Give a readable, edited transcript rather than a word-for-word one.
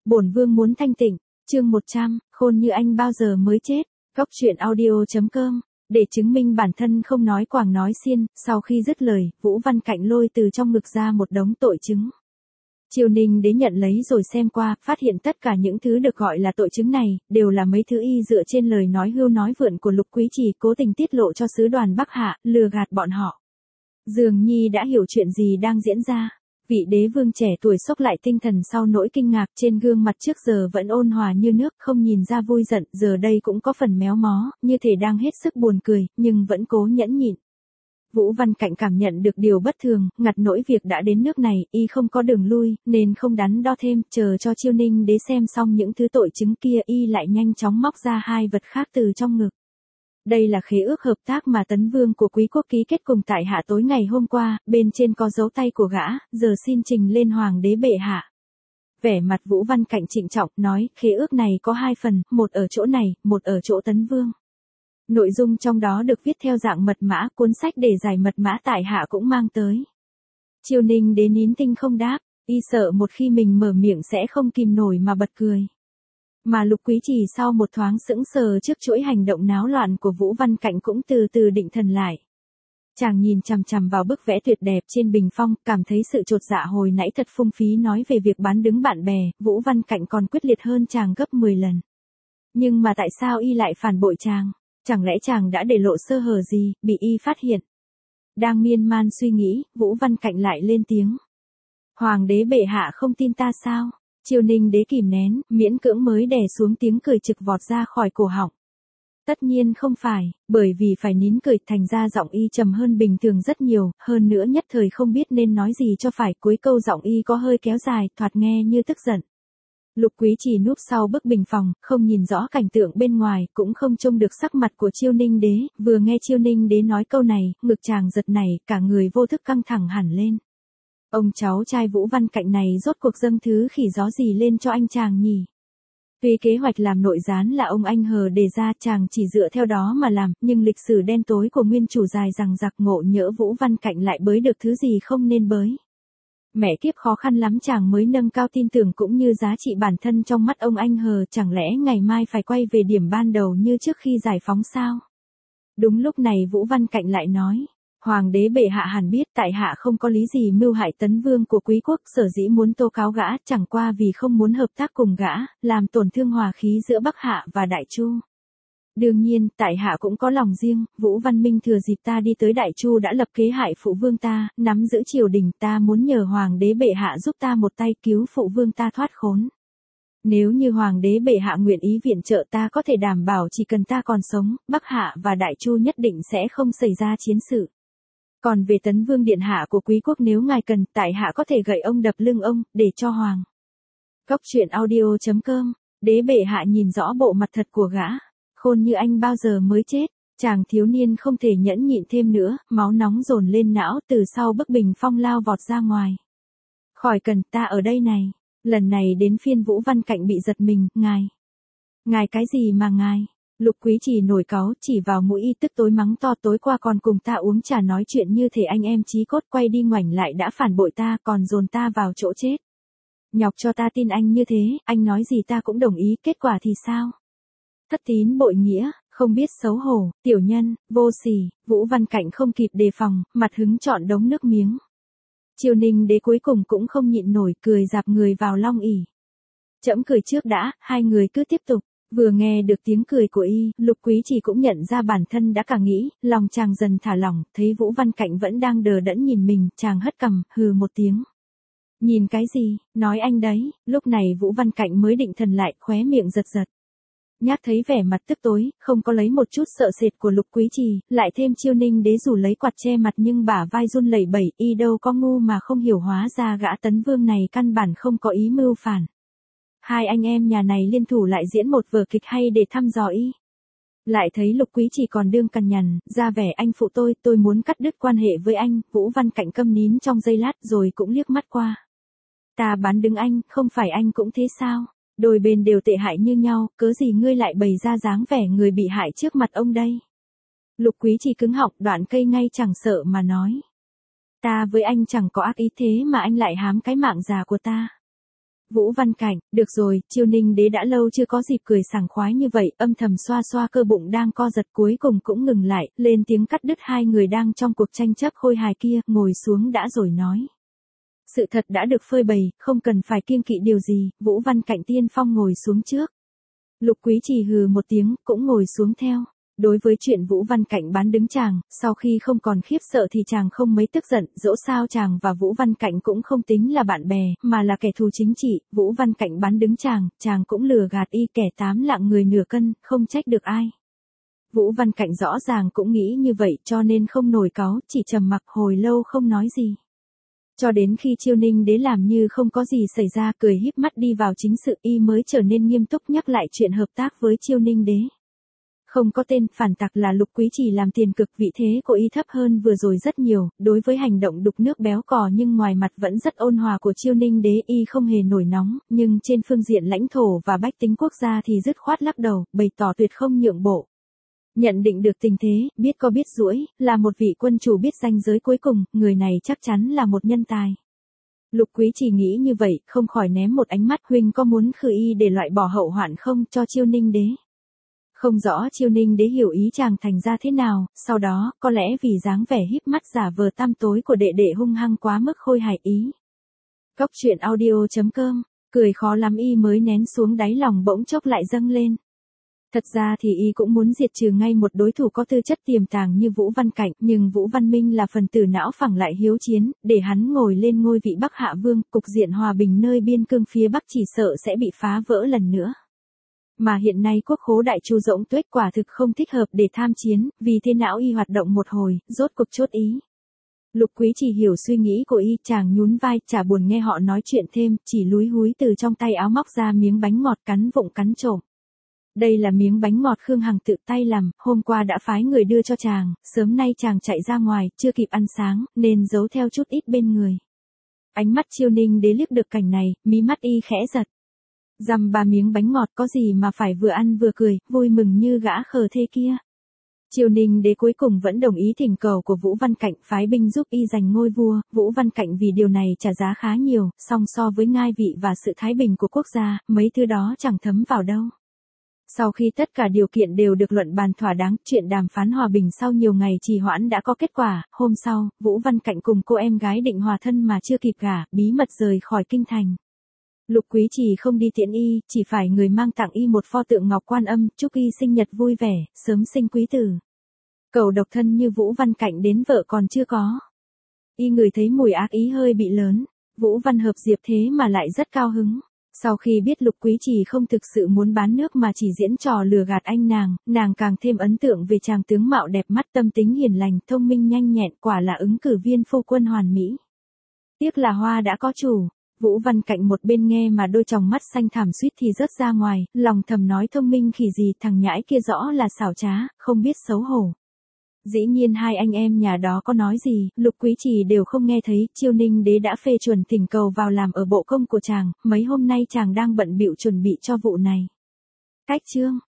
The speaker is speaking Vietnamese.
Bổn vương muốn thanh tịnh, chương 100, khôn như anh bao giờ mới chết. Góc truyện audio.com. Để chứng minh bản thân không nói quàng nói xiên, sau khi dứt lời, Vũ Văn Cạnh lôi từ trong ngực ra một đống tội chứng. Triều Ninh Đế nhận lấy rồi xem qua, phát hiện tất cả những thứ được gọi là tội chứng này, đều là mấy thứ y dựa trên lời nói hưu nói vượn của Lục Quý Trì cố tình tiết lộ cho sứ đoàn Bắc Hạ, lừa gạt bọn họ. Dường Nhi đã hiểu chuyện gì đang diễn ra. Vị đế vương trẻ tuổi xốc lại tinh thần sau nỗi kinh ngạc, trên gương mặt trước giờ vẫn ôn hòa như nước, không nhìn ra vui giận, giờ đây cũng có phần méo mó, như thể đang hết sức buồn cười, nhưng vẫn cố nhẫn nhịn. Vũ Văn Cạnh cảm nhận được điều bất thường, ngặt nỗi việc đã đến nước này, y không có đường lui, nên không đắn đo thêm, chờ cho Chiêu Ninh Đế xem xong những thứ tội chứng kia, y lại nhanh chóng móc ra hai vật khác từ trong ngực. Đây là khế ước hợp tác mà Tấn Vương của Quý quốc ký kết cùng tại hạ tối ngày hôm qua, bên trên có dấu tay của gã, giờ xin trình lên Hoàng đế bệ hạ. Vẻ mặt Vũ Văn Cạnh trịnh trọng, nói, khế ước này có hai phần, một ở chỗ này, một ở chỗ Tấn Vương. Nội dung trong đó được viết theo dạng mật mã, cuốn sách để giải mật mã tại hạ cũng mang tới. Triều Ninh Đế nín thinh không đáp, y sợ một khi mình mở miệng sẽ không kìm nổi mà bật cười. Mà Lục Quý Trì sau một thoáng sững sờ trước chuỗi hành động náo loạn của Vũ Văn Cạnh cũng từ từ định thần lại. Chàng nhìn chằm chằm vào bức vẽ tuyệt đẹp trên bình phong, cảm thấy sự chột dạ hồi nãy thật phung phí, nói về việc bán đứng bạn bè, Vũ Văn Cạnh còn quyết liệt hơn chàng gấp 10 lần. Nhưng mà tại sao y lại phản bội chàng? Chẳng lẽ chàng đã để lộ sơ hở gì, bị y phát hiện? Đang miên man suy nghĩ, Vũ Văn Cạnh lại lên tiếng. Hoàng đế bệ hạ không tin ta sao? Triều Ninh Đế kìm nén, miễn cưỡng mới đè xuống tiếng cười trực vọt ra khỏi cổ họng. Tất nhiên không phải, bởi vì phải nín cười, thành ra giọng y trầm hơn bình thường rất nhiều, hơn nữa nhất thời không biết nên nói gì cho phải, cuối câu giọng y có hơi kéo dài, thoạt nghe như tức giận. Lục Quý Trì núp sau bức bình phòng, không nhìn rõ cảnh tượng bên ngoài, cũng không trông được sắc mặt của Chiêu Ninh Đế, vừa nghe Chiêu Ninh Đế nói câu này, ngực chàng giật nảy, cả người vô thức căng thẳng hẳn lên. Ông cháu trai Vũ Văn Cạnh này rốt cuộc dâng thứ khỉ gió gì lên cho anh chàng nhỉ? Tuy kế hoạch làm nội gián là ông anh hờ đề ra, chàng chỉ dựa theo đó mà làm, nhưng lịch sử đen tối của nguyên chủ dài rằng giặc, ngộ nhỡ Vũ Văn Cạnh lại bới được thứ gì không nên bới. Mẹ kiếp, khó khăn lắm chàng mới nâng cao tin tưởng cũng như giá trị bản thân trong mắt ông anh hờ, chẳng lẽ ngày mai phải quay về điểm ban đầu như trước khi giải phóng sao? Đúng lúc này Vũ Văn Cạnh lại nói. Hoàng đế bệ hạ hẳn biết tại hạ không có lý gì mưu hại Tấn Vương của Quý quốc, sở dĩ muốn tố cáo gã, chẳng qua vì không muốn hợp tác cùng gã, làm tổn thương hòa khí giữa Bắc Hạ và Đại Chu. Đương nhiên, tại hạ cũng có lòng riêng, Vũ Văn Minh thừa dịp ta đi tới Đại Chu đã lập kế hại phụ vương ta, nắm giữ triều đình, ta muốn nhờ Hoàng đế bệ hạ giúp ta một tay cứu phụ vương ta thoát khốn. Nếu như Hoàng đế bệ hạ nguyện ý viện trợ, ta có thể đảm bảo chỉ cần ta còn sống, Bắc Hạ và Đại Chu nhất định sẽ không xảy ra chiến sự. Còn về Tấn Vương điện hạ của Quý quốc, nếu ngài cần, tại hạ có thể gậy ông đập lưng ông, để cho Hoàng. Góc truyện audio.com. Đế bệ hạ nhìn rõ bộ mặt thật của gã. Khôn như anh bao giờ mới chết. Chàng thiếu niên không thể nhẫn nhịn thêm nữa, máu nóng dồn lên não, từ sau bức bình phong lao vọt ra ngoài. Khỏi cần, ta ở đây này. Lần này đến phiên Vũ Văn Cạnh bị giật mình, ngài. Ngài cái gì mà ngài? Lục Quý Trì nổi cáu, chỉ vào mũi y, tức tối mắng to, tối qua còn cùng ta uống trà nói chuyện như thể anh em chí cốt, quay đi ngoảnh lại đã phản bội ta, còn dồn ta vào chỗ chết. Nhọc cho ta tin anh như thế, anh nói gì ta cũng đồng ý, kết quả thì sao? Thất tín bội nghĩa, không biết xấu hổ, tiểu nhân, vô sỉ. Vũ Văn Cạnh không kịp đề phòng, mặt hứng trọn đống nước miếng. Triều Ninh Đế cuối cùng cũng không nhịn nổi, cười rạp người vào long ỷ. Trẫm cười trước đã, hai người cứ tiếp tục. Vừa nghe được tiếng cười của y, Lục Quý Trì cũng nhận ra bản thân đã cả nghĩ, lòng chàng dần thả lỏng, thấy Vũ Văn Cạnh vẫn đang đờ đẫn nhìn mình, chàng hất cằm, hừ một tiếng. Nhìn cái gì, nói anh đấy. Lúc này Vũ Văn Cạnh mới định thần lại, khóe miệng giật giật. Nhác thấy vẻ mặt tức tối, không có lấy một chút sợ sệt của Lục Quý Trì, lại thêm Chiêu Ninh Đế dù lấy quạt che mặt nhưng bả vai run lẩy bẩy, y đâu có ngu mà không hiểu, hóa ra gã Tấn Vương này căn bản không có ý mưu phản. Hai anh em nhà này liên thủ lại diễn một vở kịch hay để thăm dò y. Lại thấy Lục Quý Trì còn đương cằn nhằn, ra vẻ anh phụ tôi muốn cắt đứt quan hệ với anh. Vũ Văn Cạnh câm nín trong giây lát rồi cũng liếc mắt qua. Ta bán đứng anh, không phải anh cũng thế sao? Đôi bên đều tệ hại như nhau, cớ gì ngươi lại bày ra dáng vẻ người bị hại trước mặt ông đây? Lục Quý Trì cứng họng, đoạn cây ngay chẳng sợ mà nói. Ta với anh chẳng có ác ý thế mà anh lại hám cái mạng già của ta. Vũ Văn Cảnh, được rồi, Chiêu Ninh Đế đã lâu chưa có dịp cười sảng khoái như vậy, âm thầm xoa xoa cơ bụng đang co giật cuối cùng cũng ngừng lại, lên tiếng cắt đứt hai người đang trong cuộc tranh chấp khôi hài kia, ngồi xuống đã rồi nói. Sự thật đã được phơi bày, không cần phải kiêng kỵ điều gì, Vũ Văn Cảnh tiên phong ngồi xuống trước. Lục Quý Trì hừ một tiếng, cũng ngồi xuống theo. Đối với chuyện Vũ Văn Cảnh bán đứng chàng, sau khi không còn khiếp sợ thì chàng không mấy tức giận, dẫu sao chàng và Vũ Văn Cảnh cũng không tính là bạn bè, mà là kẻ thù chính trị, Vũ Văn Cảnh bán đứng chàng cũng lừa gạt y kẻ 8 lạng người nửa cân, không trách được ai. Vũ Văn Cảnh rõ ràng cũng nghĩ như vậy cho nên không nổi cáu, chỉ trầm mặc hồi lâu không nói gì. Cho đến khi Chiêu Ninh Đế làm như không có gì xảy ra cười híp mắt đi vào chính sự y mới trở nên nghiêm túc nhắc lại chuyện hợp tác với Chiêu Ninh Đế. Không có tên, phản tặc là Lục Quý Trì làm tiền cực, vị thế của y thấp hơn vừa rồi rất nhiều, đối với hành động đục nước béo cò nhưng ngoài mặt vẫn rất ôn hòa của Chiêu Ninh Đế y không hề nổi nóng, nhưng trên phương diện lãnh thổ và bách tính quốc gia thì dứt khoát lắc đầu, bày tỏ tuyệt không nhượng bộ. Nhận định được tình thế, biết có biết duỗi, là một vị quân chủ biết ranh giới cuối cùng, người này chắc chắn là một nhân tài. Lục Quý Trì nghĩ như vậy, không khỏi ném một ánh mắt, huynh có muốn khử y để loại bỏ hậu hoạn không, cho Chiêu Ninh Đế. Không rõ Chiêu Ninh Đế hiểu ý chàng thành ra thế nào, sau đó, có lẽ vì dáng vẻ híp mắt giả vờ tăm tối của đệ đệ hung hăng quá mức khôi hài ý. Cốc truyện audio.com, cười khó lắm y mới nén xuống đáy lòng bỗng chốc lại dâng lên. Thật ra thì y cũng muốn diệt trừ ngay một đối thủ có tư chất tiềm tàng như Vũ Văn Cảnh, nhưng Vũ Văn Minh là phần tử não phẳng lại hiếu chiến, để hắn ngồi lên ngôi vị Bắc Hạ Vương, cục diện hòa bình nơi biên cương phía Bắc chỉ sợ sẽ bị phá vỡ lần nữa. Mà hiện nay quốc khố đại chu rỗng tuếch quả thực không thích hợp để tham chiến, vì thế não y hoạt động một hồi, rốt cuộc chốt ý. Lục Quý Trì hiểu suy nghĩ của y, chàng nhún vai, chả buồn nghe họ nói chuyện thêm, chỉ lúi húi từ trong tay áo móc ra miếng bánh ngọt cắn vụng cắn trộm. Đây là miếng bánh ngọt Khương Hằng tự tay làm, hôm qua đã phái người đưa cho chàng, sớm nay chàng chạy ra ngoài, chưa kịp ăn sáng, nên giấu theo chút ít bên người. Ánh mắt Chiêu Ninh Đế liếc được cảnh này, mí mắt y khẽ giật. Dăm ba miếng bánh ngọt có gì mà phải vừa ăn vừa cười, vui mừng như gã khờ thế kia. Chiêu Ninh Đế cuối cùng vẫn đồng ý thỉnh cầu của Vũ Văn Cảnh phái binh giúp y giành ngôi vua, Vũ Văn Cảnh vì điều này trả giá khá nhiều, song so với ngai vị và sự thái bình của quốc gia, mấy thứ đó chẳng thấm vào đâu. Sau khi tất cả điều kiện đều được luận bàn thỏa đáng, chuyện đàm phán hòa bình sau nhiều ngày trì hoãn đã có kết quả, hôm sau, Vũ Văn Cảnh cùng cô em gái định hòa thân mà chưa kịp gả, bí mật rời khỏi kinh thành. Lục Quý Trì không đi tiễn y, chỉ phải người mang tặng y một pho tượng ngọc Quan Âm, chúc y sinh nhật vui vẻ, sớm sinh quý tử. Cầu độc thân như Vũ Văn Cảnh đến vợ còn chưa có. Y ngửi thấy mùi ác ý hơi bị lớn, Vũ Văn Hợp Diệp thế mà lại rất cao hứng. Sau khi biết Lục Quý Trì không thực sự muốn bán nước mà chỉ diễn trò lừa gạt anh nàng càng thêm ấn tượng về chàng tướng mạo đẹp mắt, tâm tính hiền lành, thông minh nhanh nhẹn, quả là ứng cử viên phu quân hoàn mỹ. Tiếc là hoa đã có chủ. Vũ Văn Cảnh một bên nghe mà đôi tròng mắt xanh thẳm suýt thì rớt ra ngoài, lòng thầm nói thông minh khỉ gì, thằng nhãi kia rõ là xảo trá, không biết xấu hổ. Dĩ nhiên hai anh em nhà đó có nói gì, Lục Quý Trì đều không nghe thấy, Chiêu Ninh Đế đã phê chuẩn thỉnh cầu vào làm ở bộ công của chàng, mấy hôm nay chàng đang bận bịu chuẩn bị cho vụ này. Cách chương